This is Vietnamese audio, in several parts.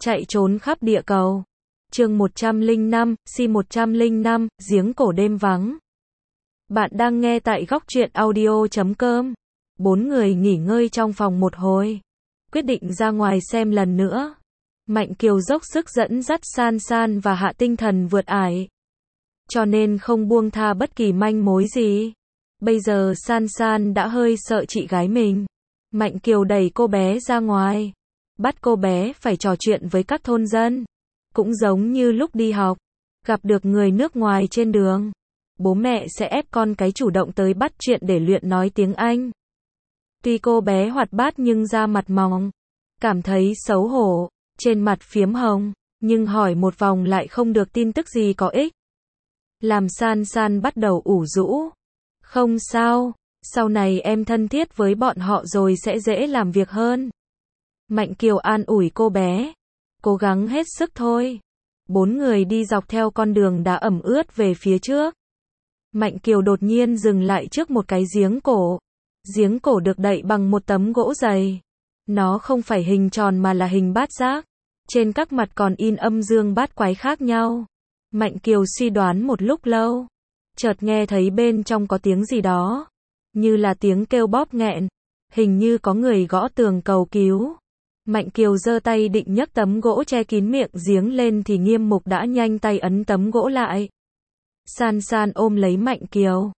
Chạy trốn khắp địa cầu. Chương 105, Si-105, giếng cổ đêm vắng. Bạn đang nghe tại Góc Truyện Audio.com. 4 người nghỉ ngơi trong phòng một hồi, quyết định ra ngoài xem lần nữa. Mạnh Kiều dốc sức dẫn dắt San San và hạ tinh thần vượt ải, cho nên không buông tha bất kỳ manh mối gì. Bây giờ San San đã hơi sợ chị gái mình. Mạnh Kiều đẩy cô bé ra ngoài, bắt cô bé phải trò chuyện với các thôn dân. Cũng giống như lúc đi học, gặp được người nước ngoài trên đường, bố mẹ sẽ ép con cái chủ động tới bắt chuyện để luyện nói tiếng Anh. Tuy cô bé hoạt bát nhưng da mặt mỏng, cảm thấy xấu hổ, trên mặt phiếm hồng, nhưng hỏi một vòng lại không được tin tức gì có ích, làm San San bắt đầu ủ rũ. Không sao, sau này em thân thiết với bọn họ rồi sẽ dễ làm việc hơn. Mạnh Kiều an ủi cô bé, cố gắng hết sức thôi. 4 người đi dọc theo con đường đá ẩm ướt về phía trước. Mạnh Kiều đột nhiên dừng lại trước một cái giếng cổ. Giếng cổ được đậy bằng một tấm gỗ dày. Nó không phải hình tròn mà là hình bát giác. Trên các mặt còn in âm dương bát quái khác nhau. Mạnh Kiều suy đoán một lúc lâu, chợt nghe thấy bên trong có tiếng gì đó, như là tiếng kêu bóp nghẹn, hình như có người gõ tường cầu cứu. Mạnh Kiều giơ tay định nhấc tấm gỗ che kín miệng giếng lên thì Nghiêm Mục đã nhanh tay ấn tấm gỗ lại. San San ôm lấy Mạnh Kiều.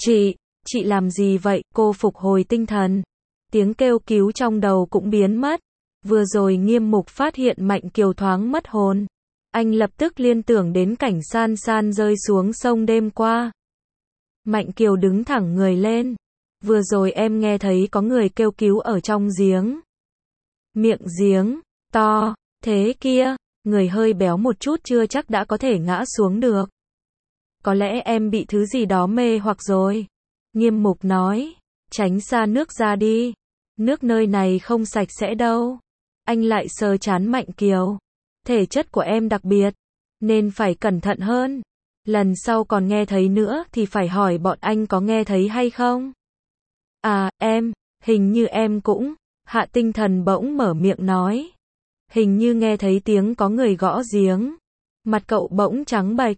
Chị làm gì vậy? Cô phục hồi tinh thần. Tiếng kêu cứu trong đầu cũng biến mất. Vừa rồi Nghiêm Mục phát hiện Mạnh Kiều thoáng mất hồn. Anh lập tức liên tưởng đến cảnh San San rơi xuống sông đêm qua. Mạnh Kiều đứng thẳng người lên. Vừa rồi em nghe thấy có người kêu cứu ở trong giếng. Miệng giếng to thế kia, người hơi béo một chút chưa chắc đã có thể ngã xuống được. Có lẽ em bị thứ gì đó mê hoặc rồi. Nghiêm Mục nói, tránh xa nước ra đi. Nước nơi này không sạch sẽ đâu. Anh lại sờ trán Mạnh Kiều. Thể chất của em đặc biệt, nên phải cẩn thận hơn. Lần sau còn nghe thấy nữa thì phải hỏi bọn anh có nghe thấy hay không. À, hình như em cũng. Hạ tinh thần bỗng mở miệng nói. Hình như nghe thấy tiếng có người gõ giếng. Mặt cậu bỗng trắng bệch.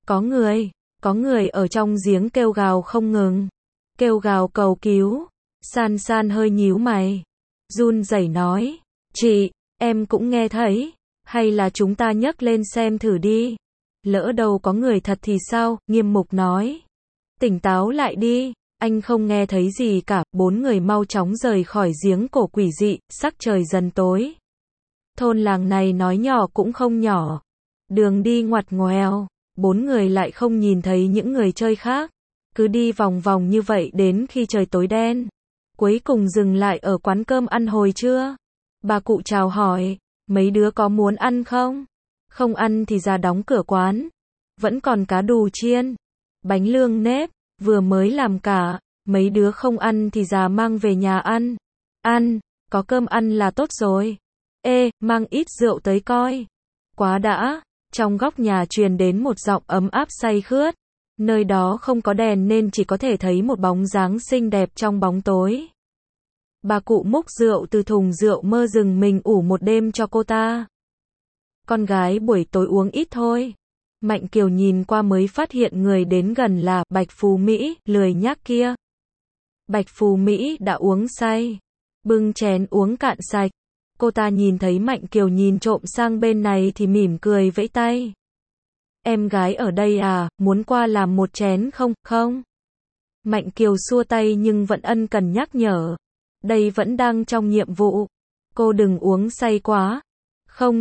Có người ở trong giếng kêu gào không ngừng. Kêu gào cầu cứu. San San hơi nhíu mày, run rẩy nói. Chị, em cũng nghe thấy. Hay là chúng ta nhấc lên xem thử đi. Lỡ đâu có người thật thì sao? Nghiêm Mục nói. Tỉnh táo lại đi. Anh không nghe thấy gì cả. 4 người mau chóng rời khỏi giếng cổ quỷ dị. Sắc trời dần tối. Thôn làng này nói nhỏ cũng không nhỏ. Đường đi ngoặt ngoèo. 4 người lại không nhìn thấy những người chơi khác. Cứ đi vòng vòng như vậy đến khi trời tối đen. Cuối cùng dừng lại ở quán cơm ăn hồi trưa. Bà cụ chào hỏi. Mấy đứa có muốn ăn không? Không ăn thì ra đóng cửa quán. Vẫn còn cá đù chiên, bánh lương nếp, vừa mới làm cả. Mấy đứa không ăn thì già mang về nhà ăn. Ăn, có cơm ăn là tốt rồi. Ê, mang ít rượu tới coi. Quá đã. Trong góc nhà truyền đến một giọng ấm áp say khướt. Nơi đó không có đèn nên chỉ có thể thấy một bóng dáng xinh đẹp trong bóng tối. Bà cụ múc rượu từ thùng rượu mơ rừng mình ủ một đêm cho cô ta. Con gái buổi tối uống ít thôi. Mạnh Kiều nhìn qua mới phát hiện người đến gần là Bạch Phù Mỹ, lười nhác kia. Bạch Phù Mỹ đã uống say, bưng chén uống cạn sạch. Cô ta nhìn thấy Mạnh Kiều nhìn trộm sang bên này thì mỉm cười vẫy tay. Em gái ở đây à, muốn qua làm một chén không? Không. Mạnh Kiều xua tay nhưng vẫn ân cần nhắc nhở. Đây vẫn đang trong nhiệm vụ. Cô đừng uống say quá. Không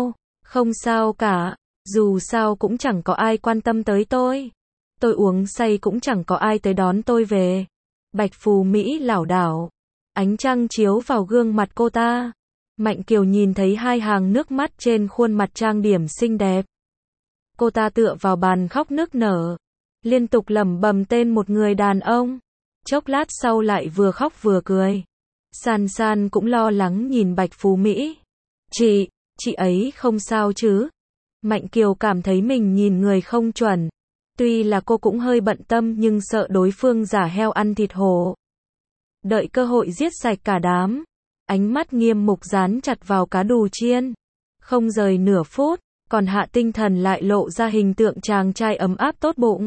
sao cả. Dù sao cũng chẳng có ai quan tâm tới tôi. Tôi uống say cũng chẳng có ai tới đón tôi về. Bạch Phù Mỹ lảo đảo. Ánh trăng chiếu vào gương mặt cô ta. Mạnh Kiều nhìn thấy 2 hàng nước mắt trên khuôn mặt trang điểm xinh đẹp. Cô ta tựa vào bàn khóc nức nở, liên tục lẩm bẩm tên một người đàn ông. Chốc lát sau lại vừa khóc vừa cười. San San cũng lo lắng nhìn Bạch Phù Mỹ. Chị ấy không sao chứ? Mạnh Kiều cảm thấy mình nhìn người không chuẩn. Tuy là cô cũng hơi bận tâm nhưng sợ đối phương giả heo ăn thịt hổ. Đợi cơ hội giết sạch cả đám. Ánh mắt Nghiêm Mục dán chặt vào cá đù chiên. không rời nửa phút, còn Hạ Tinh Thần lại lộ ra hình tượng chàng trai ấm áp tốt bụng.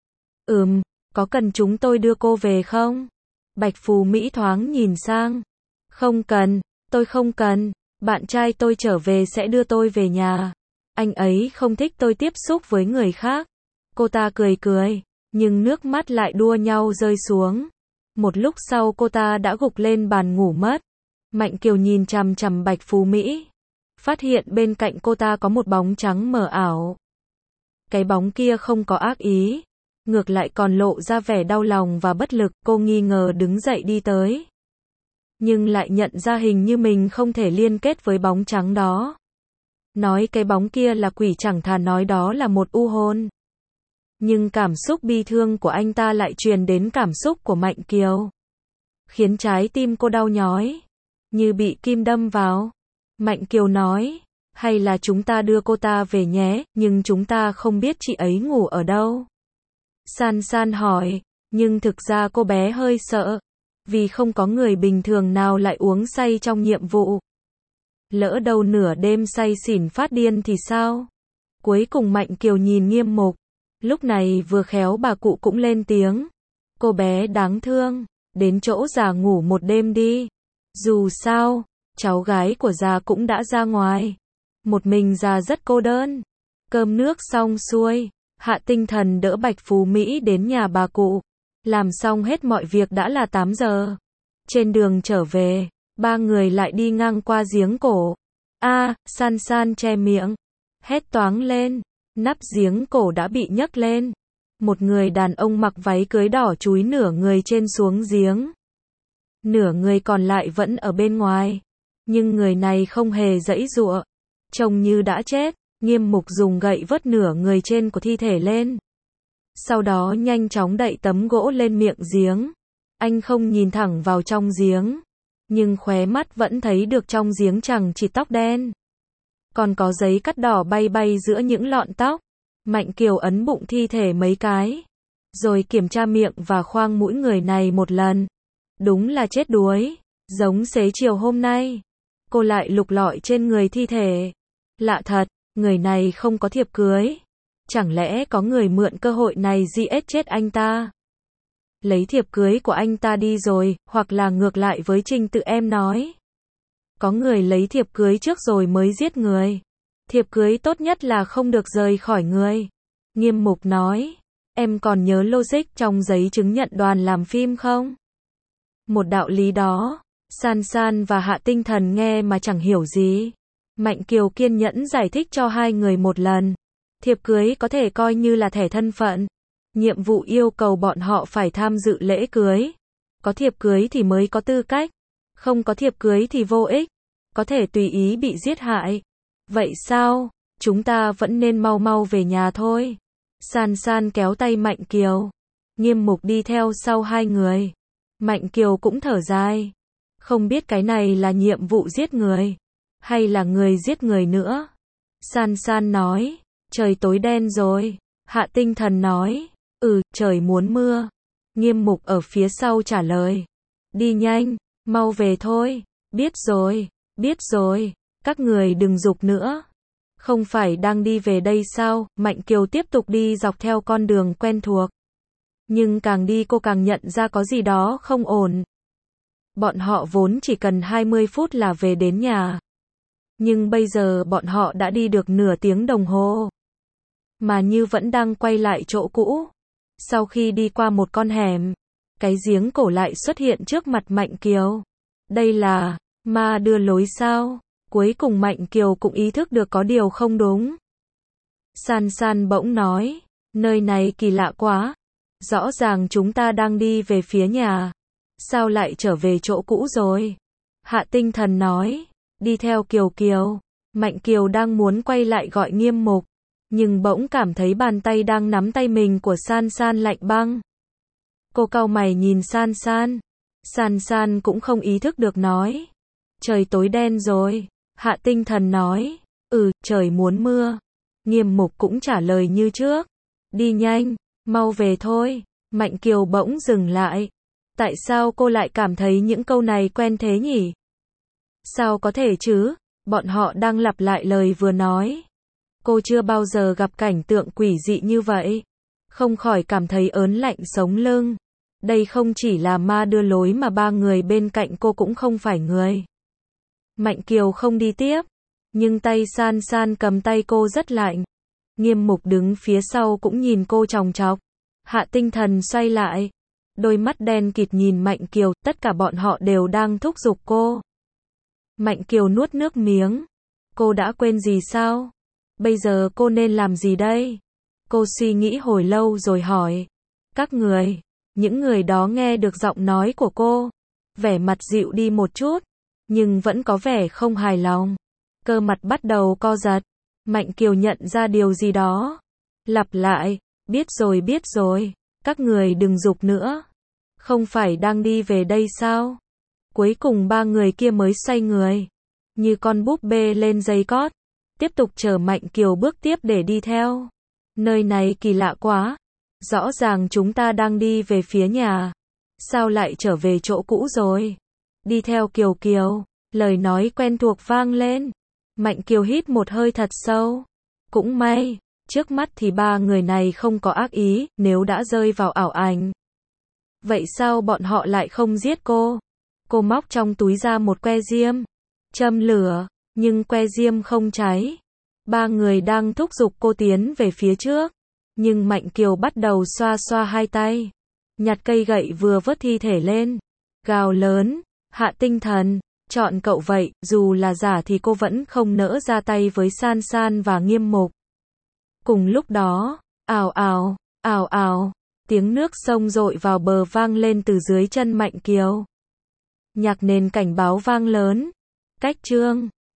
Có cần chúng tôi đưa cô về không? Bạch Phú Mỹ thoáng nhìn sang. Không cần, tôi không cần, bạn trai tôi trở về sẽ đưa tôi về nhà. Anh ấy không thích tôi tiếp xúc với người khác. Cô ta cười cười, nhưng nước mắt lại đua nhau rơi xuống. Một lúc sau cô ta đã gục lên bàn ngủ mất. Mạnh Kiều nhìn chằm chằm Bạch Phú Mỹ, phát hiện bên cạnh cô ta có một bóng trắng mờ ảo. Cái bóng kia không có ác ý, ngược lại còn lộ ra vẻ đau lòng và bất lực. Cô nghi ngờ đứng dậy đi tới, nhưng lại nhận ra hình như mình không thể liên kết với bóng trắng đó. Nói cái bóng kia là quỷ chẳng thà nói đó là một u hồn. Nhưng cảm xúc bi thương của anh ta lại truyền đến cảm xúc của Mạnh Kiều, khiến trái tim cô đau nhói, như bị kim đâm vào. Mạnh Kiều nói, hay là chúng ta đưa cô ta về nhé, nhưng chúng ta không biết chị ấy ngủ ở đâu. San San hỏi, nhưng thực ra cô bé hơi sợ, vì không có người bình thường nào lại uống say trong nhiệm vụ. Lỡ đâu nửa đêm say xỉn phát điên thì sao? Cuối cùng Mạnh Kiều nhìn Nghiêm Mục, lúc này vừa khéo bà cụ cũng lên tiếng. Cô bé đáng thương, đến chỗ già ngủ một đêm đi. Dù sao, cháu gái của già cũng đã ra ngoài. Một mình già rất cô đơn. Cơm nước xong xuôi, Hạ Tinh Thần đỡ Bạch Phú Mỹ đến nhà bà cụ. Làm xong hết mọi việc đã là 8 giờ. Trên đường trở về, ba người lại đi ngang qua giếng cổ. San San che miệng, hét toáng lên. Nắp giếng cổ đã bị nhấc lên. Một người đàn ông mặc váy cưới đỏ chúi nửa người trên xuống giếng. Nửa người còn lại vẫn ở bên ngoài. Nhưng người này không hề giãy giụa, trông như đã chết. Nghiêm Mục dùng gậy vớt nửa người trên của thi thể lên. Sau đó nhanh chóng đậy tấm gỗ lên miệng giếng. Anh không nhìn thẳng vào trong giếng, nhưng khóe mắt vẫn thấy được trong giếng chẳng chỉ tóc đen, còn có giấy cắt đỏ bay bay giữa những lọn tóc. Mạnh Kiều ấn bụng thi thể mấy cái, rồi kiểm tra miệng và khoang mũi người này một lần. Đúng là chết đuối, giống xế chiều hôm nay. Cô lại lục lọi trên người thi thể. Lạ thật, người này không có thiệp cưới. Chẳng lẽ có người mượn cơ hội này giết chết anh ta? Lấy thiệp cưới của anh ta đi rồi, hoặc là ngược lại với trình tự em nói. Có người lấy thiệp cưới trước rồi mới giết người. Thiệp cưới tốt nhất là không được rời khỏi người. Nghiêm Mục nói, em còn nhớ logic trong giấy chứng nhận đoàn làm phim không? Một đạo lý đó. San San và Hạ Tinh Thần nghe mà chẳng hiểu gì. Mạnh Kiều kiên nhẫn giải thích cho hai người một lần. Thiệp cưới có thể coi như là thẻ thân phận. Nhiệm vụ yêu cầu bọn họ phải tham dự lễ cưới. Có thiệp cưới thì mới có tư cách. Không có thiệp cưới thì vô ích. Có thể tùy ý bị giết hại. Vậy sao? Chúng ta vẫn nên mau mau về nhà thôi. San San kéo tay Mạnh Kiều. Nghiêm Mục đi theo sau hai người. Mạnh Kiều cũng thở dài. Không biết cái này là nhiệm vụ giết người, hay là người giết người nữa. San San nói, trời tối đen rồi. Hạ Tinh Thần nói, trời muốn mưa. Nghiêm Mục ở phía sau trả lời, đi nhanh, mau về thôi. Biết rồi, các người đừng giục nữa. Không phải đang đi về đây sao? Mạnh Kiều tiếp tục đi dọc theo con đường quen thuộc. Nhưng càng đi cô càng nhận ra có gì đó không ổn. Bọn họ vốn chỉ cần 20 phút là về đến nhà. Nhưng bây giờ bọn họ đã đi được nửa tiếng đồng hồ. Mà như vẫn đang quay lại chỗ cũ. Sau khi đi qua một con hẻm, cái giếng cổ lại xuất hiện trước mặt Mạnh Kiều. Đây là ma đưa lối sao? Cuối cùng Mạnh Kiều cũng ý thức được có điều không đúng. San San bỗng nói, nơi này kỳ lạ quá. Rõ ràng chúng ta đang đi về phía nhà. Sao lại trở về chỗ cũ rồi? Hạ Tinh Thần nói, đi theo Kiều Kiều. Mạnh Kiều đang muốn quay lại gọi Nghiêm Mục, nhưng bỗng cảm thấy bàn tay đang nắm tay mình của San San lạnh băng. Cô cau mày nhìn San San. San San cũng không ý thức được nói, trời tối đen rồi. Hạ Tinh Thần nói, trời muốn mưa. Nghiêm Mục cũng trả lời như trước, đi nhanh, mau về thôi. Mạnh Kiều bỗng dừng lại. Tại sao cô lại cảm thấy những câu này quen thế nhỉ? Sao có thể chứ? Bọn họ đang lặp lại lời vừa nói. Cô chưa bao giờ gặp cảnh tượng quỷ dị như vậy. Không khỏi cảm thấy ớn lạnh sống lưng. Đây không chỉ là ma đưa lối mà ba người bên cạnh cô cũng không phải người. Mạnh Kiều không đi tiếp. Nhưng tay San San cầm tay cô rất lạnh. Nghiêm Mục đứng phía sau cũng nhìn cô chòng chọc. Hạ Tinh Thần xoay lại. Đôi mắt đen kịt nhìn Mạnh Kiều, tất cả bọn họ đều đang thúc giục cô. Mạnh Kiều nuốt nước miếng. Cô đã quên gì sao? Bây giờ cô nên làm gì đây? Cô suy nghĩ hồi lâu rồi hỏi. Các người, những người đó nghe được giọng nói của cô. Vẻ mặt dịu đi một chút, nhưng vẫn có vẻ không hài lòng. Cơ mặt bắt đầu co giật. Mạnh Kiều nhận ra điều gì đó. Lặp lại, biết rồi, các người đừng giục nữa. Không phải đang đi về đây sao? Cuối cùng ba người kia mới xoay người. Như con búp bê lên dây cót. Tiếp tục chờ Mạnh Kiều bước tiếp để đi theo. Nơi này kỳ lạ quá. Rõ ràng chúng ta đang đi về phía nhà. Sao lại trở về chỗ cũ rồi? Đi theo Kiều Kiều. Lời nói quen thuộc vang lên. Mạnh Kiều hít một hơi thật sâu. Cũng may, trước mắt thì ba người này không có ác ý, nếu đã rơi vào ảo ảnh. Vậy sao bọn họ lại không giết cô? Cô móc trong túi ra một que diêm. Châm lửa, nhưng que diêm không cháy. Ba người đang thúc giục cô tiến về phía trước. Nhưng Mạnh Kiều bắt đầu xoa xoa hai tay. Nhặt cây gậy vừa vớt thi thể lên. Gào lớn, Hạ Tinh Thần, chọn cậu vậy, dù là giả thì cô vẫn không nỡ ra tay với San San và Nghiêm Mục. Cùng lúc đó, ào ào, ào ào, tiếng nước sông dội vào bờ vang lên từ dưới chân Mạnh Kiều. Nhạc nền cảnh báo vang lớn. Cách chương